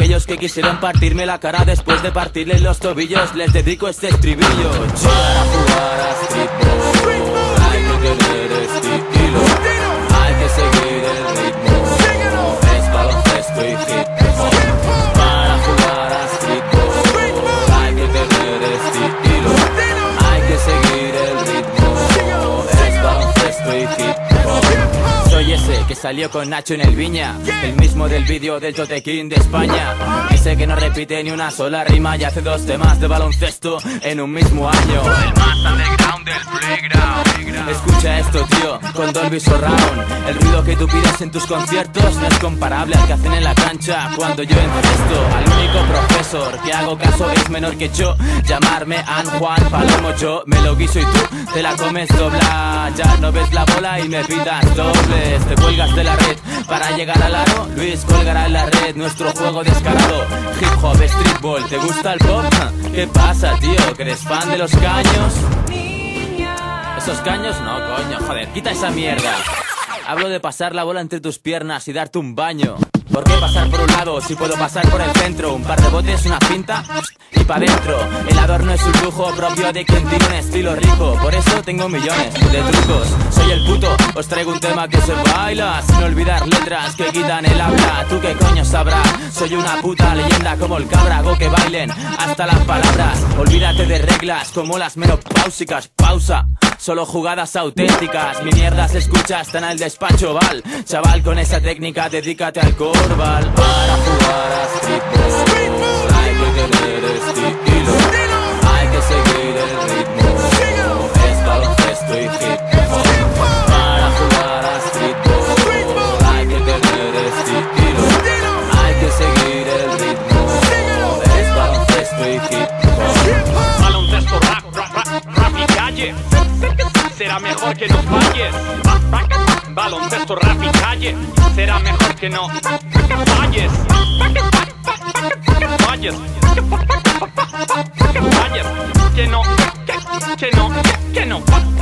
aquellos que quisieron partirme la cara después de partirles los tobillos, les dedico este estribillo. Para jugar a streetball hay que tener estilo, hay que seguir el ritmo, es baloncesto y hip hop. Para jugar a streetball hay que tener estilo, hay que seguir el ritmo, es baloncesto y hip hop. Soy ese que salió con Nacho en el Viña, el mismo del vídeo del Totequín de España, ese que no repite ni una sola rima y hace dos temas de baloncesto en un mismo año. El más underground del playground. Escucha esto, tío, con Dolby Surround. El ruido que tú pides en tus conciertos no es comparable al que hacen en la cancha cuando yo encesto. Al único profesor que hago caso es menor que yo. Llamarme An Juan Palomo, yo me lo guiso y tú te la comes dobla. Ya no ves la bola y me pidas dobles. Te cuelgas de la red para llegar al aro. Luis colgará en la red nuestro juego descarado. Hip hop, streetball, ¿te gusta el pop? ¿Qué pasa, tío? ¿Que eres fan de los caños? ¿Esos caños? No, coño, joder, quita esa mierda. Hablo de pasar la bola entre tus piernas y darte un baño. ¿Por qué pasar por un lado si puedo pasar por el centro? Un par de botes, una pinta y pa' dentro. El adorno es un lujo propio de quien tiene un estilo rico. Por eso tengo millones de trucos. Soy el puto, os traigo un tema que se baila sin olvidar letras que quitan el habla. ¿Tú qué coño sabrás? Soy una puta leyenda como el cabra. Hago que bailen hasta las palabras. Olvídate de reglas como las menopáusicas. Pausa. Solo jugadas auténticas, mi mierda se escucha hasta en el despacho, Val. Chaval, con esa técnica dedícate al corbal. Para jugar a streetball hay que tener estilo, hay que seguir el ritmo, es baloncesto y hip hop. Para jugar a streetball hay que tener estilo, hay que seguir el ritmo, es baloncesto y hip hop. Baloncesto, rap, rap, rap, rap y calle. Será mejor que no falles. Baloncesto, rap y calle. Será mejor que no falles. Falles. Falles. Que no, que, que no, que no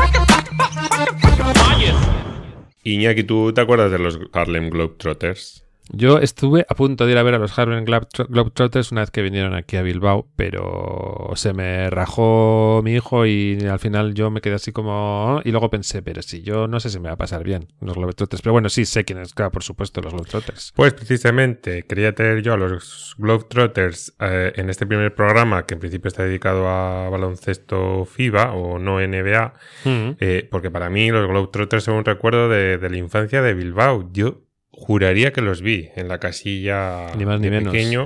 falles. Iñaki, ¿tú te acuerdas de los Harlem Globetrotters? Yo estuve a punto de ir a ver a los Harlem Globetrotters una vez que vinieron aquí a Bilbao, pero se me rajó mi hijo y al final yo me quedé así como... Y luego pensé, pero si yo no sé si me va a pasar bien los Globetrotters. Pero bueno, sí sé quiénes, claro, por supuesto, los Globetrotters. Pues precisamente quería tener yo a los Globetrotters eh, en este primer programa, que en principio está dedicado a baloncesto FIBA o no N B A, mm-hmm. eh, porque para mí los Globetrotters son un recuerdo de, de la infancia de Bilbao. Yo... juraría que los vi en la casilla ni más ni menos. Pequeño.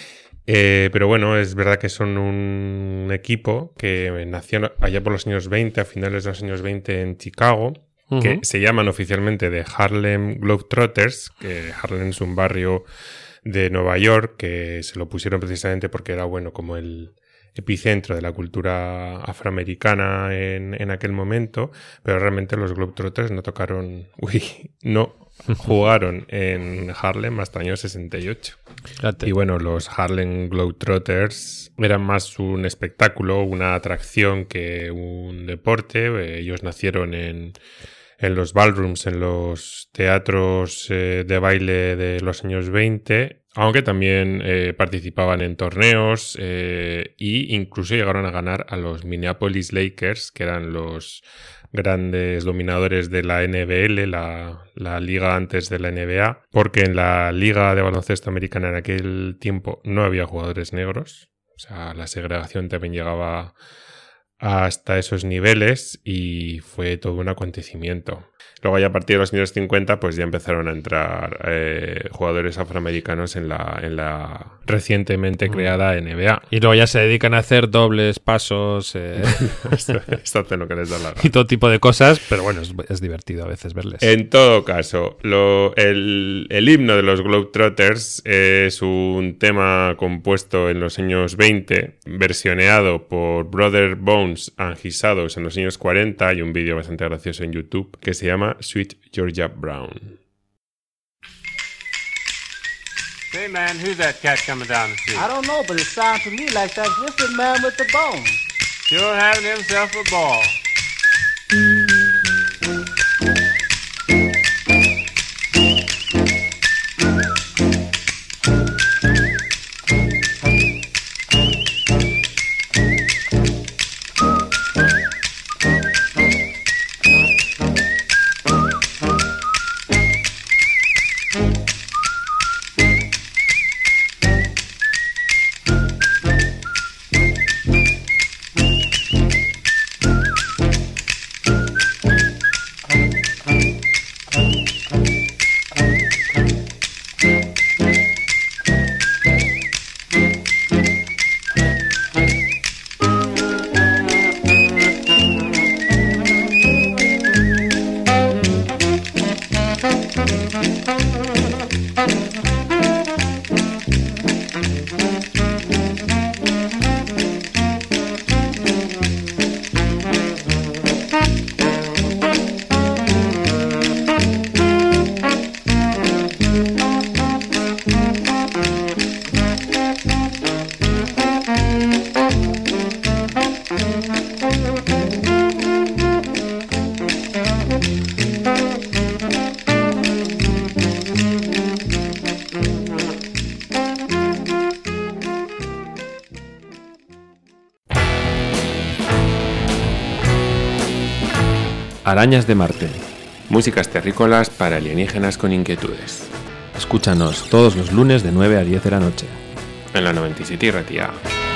Eh, pero bueno, es verdad que son un equipo que nació allá por los años veinte, a finales de los años veinte en Chicago, uh-huh. que se llaman oficialmente de Harlem Globetrotters, que Harlem es un barrio de Nueva York, que se lo pusieron precisamente porque era, bueno, como el epicentro de la cultura afroamericana en, en aquel momento, pero realmente los Globetrotters no tocaron, uy, no jugaron en Harlem hasta el año sesenta y ocho. Fíjate. Y bueno, los Harlem Globetrotters eran más un espectáculo, una atracción que un deporte. Ellos nacieron en, en los ballrooms, en los teatros eh, de baile de los años veinte, aunque también eh, participaban en torneos e incluso llegaron a ganar a los Minneapolis Lakers, que eran los grandes dominadores de la N B L, la, la liga antes de la N B A, porque en la liga de baloncesto americana en aquel tiempo no había jugadores negros, o sea, la segregación también llegaba hasta esos niveles y fue todo un acontecimiento. Luego ya a partir de los años cincuenta pues ya empezaron a entrar eh, jugadores afroamericanos en la, en la recientemente creada N B A. Y luego ya se dedican a hacer dobles, pasos eh... esto, esto hace lo que les da la gana. Y todo tipo de cosas, pero bueno, es, es divertido a veces verles. En todo caso, lo, el, el himno de los Globetrotters es un tema compuesto en los años veinte, versioneado por Brother Bones and His Shadows en los años cuarenta. Hay un vídeo bastante gracioso en YouTube que se llama Sweet Georgia Brown. Hey man, who's that cat coming down the street? I don't know, but it sounds to me like that wicked man with the bone. Sure having himself a ball. Arañas de Marte. Músicas terrícolas para alienígenas con inquietudes. Escúchanos todos los lunes de nueve a diez de la noche. En la noventa y siete y Ratia.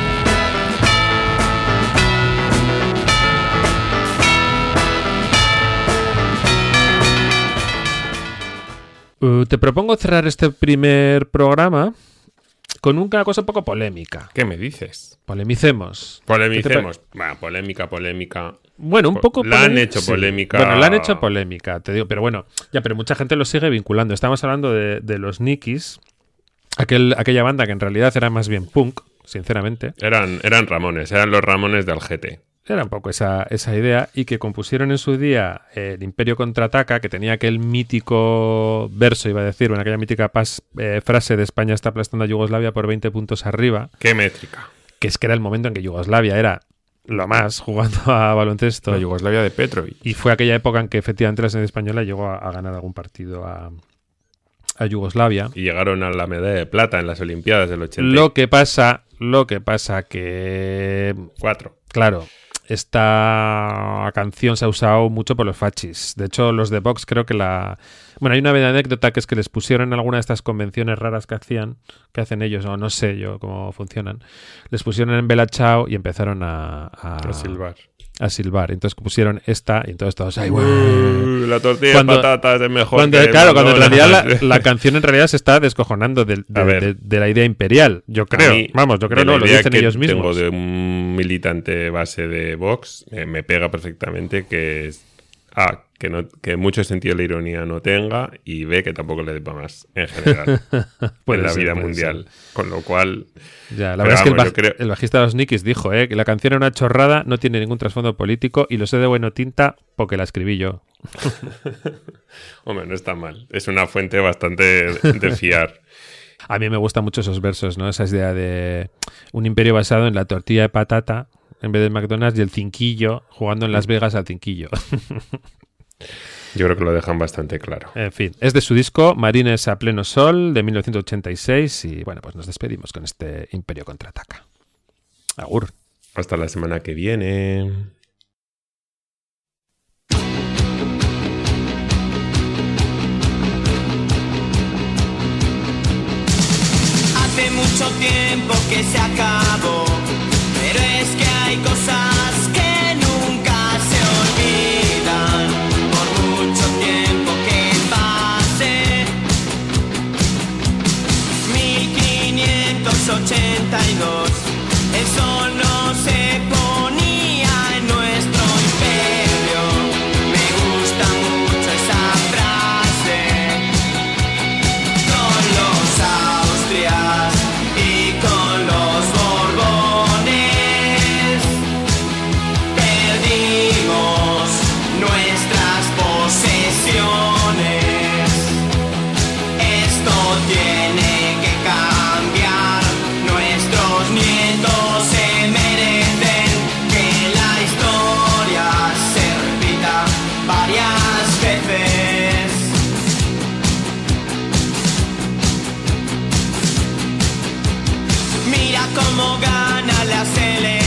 Uh, te propongo cerrar este primer programa con una cosa un poco polémica. ¿Qué me dices? Polemicemos. Polemicemos. Bueno, polémica, polémica. Bueno, un poco La han hecho polémica. Sí. Bueno, la han hecho polémica, te digo. Pero bueno, ya, pero mucha gente lo sigue vinculando. Estamos hablando de, de los Nikis, aquel, aquella banda que en realidad era más bien punk, sinceramente. Eran, eran Ramones, eran los Ramones del G T. Era un poco esa, esa idea, y que compusieron en su día eh, el Imperio Contraataca, que tenía aquel mítico verso, iba a decir, bueno, aquella mítica pas, eh, frase de España está aplastando a Yugoslavia por veinte puntos arriba. ¡Qué métrica! Que es que era el momento en que Yugoslavia era lo más jugando a baloncesto. La Yugoslavia de Petrovic. Y fue aquella época en que efectivamente la selección española llegó a, a ganar algún partido a, a Yugoslavia. Y llegaron a la medalla de plata en las Olimpiadas del ochenta. Lo que pasa, lo que pasa que... Cuatro. Claro. Esta canción se ha usado mucho por los fachis. De hecho, los de Vox creo que la... Bueno, hay una anécdota que es que les pusieron en alguna de estas convenciones raras que hacían, que hacen ellos, o no sé yo cómo funcionan. Les pusieron en Bella Ciao y empezaron a... A, a silbar. A silbar. Entonces pusieron esta y entonces todos... ¡Ay, uh, la tortilla cuando, de patatas es mejor cuando, que... Claro, cuando en realidad la, la canción en realidad se está descojonando de, de, de, de la idea imperial. Yo creo. Mí, Vamos, yo creo no, lo dicen ellos mismos. Tengo de un militante base de Vox, eh, me pega perfectamente que es... A, que, no, que mucho sentido de la ironía no tenga, y B, que tampoco le dé para más en general en la ser, vida mundial. Ser. Con lo cual... Ya, la verdad vamos, es que el, baj, creo... el bajista de los Nikis dijo eh, que la canción era una chorrada, no tiene ningún trasfondo político y lo sé de buena tinta porque la escribí yo. Hombre, no está mal. Es una fuente bastante de fiar. A mí me gustan mucho esos versos, ¿no? Esa idea de un imperio basado en la tortilla de patata en vez del McDonald's y el cinquillo, jugando en Las Vegas al cinquillo. Yo creo que lo dejan bastante claro. En fin, es de su disco Marines a pleno sol de mil novecientos ochenta y seis y bueno, pues nos despedimos con este Imperio Contraataca. Agur. Hasta la semana que viene. Hace mucho tiempo que se acabó, pero es que hay cosas que nunca se olvidan. Por mucho tiempo que pase, mil quinientos ochenta y dos, el sol no se ponía en nuestro imperio. Me gusta mucho esa frase. Con los Austrias y con los Borbones perdimos nuestras posesiones. Esto tiene que cambiar. Nuestros nietos se merecen que la historia se repita varias veces. Mira cómo gana la selección.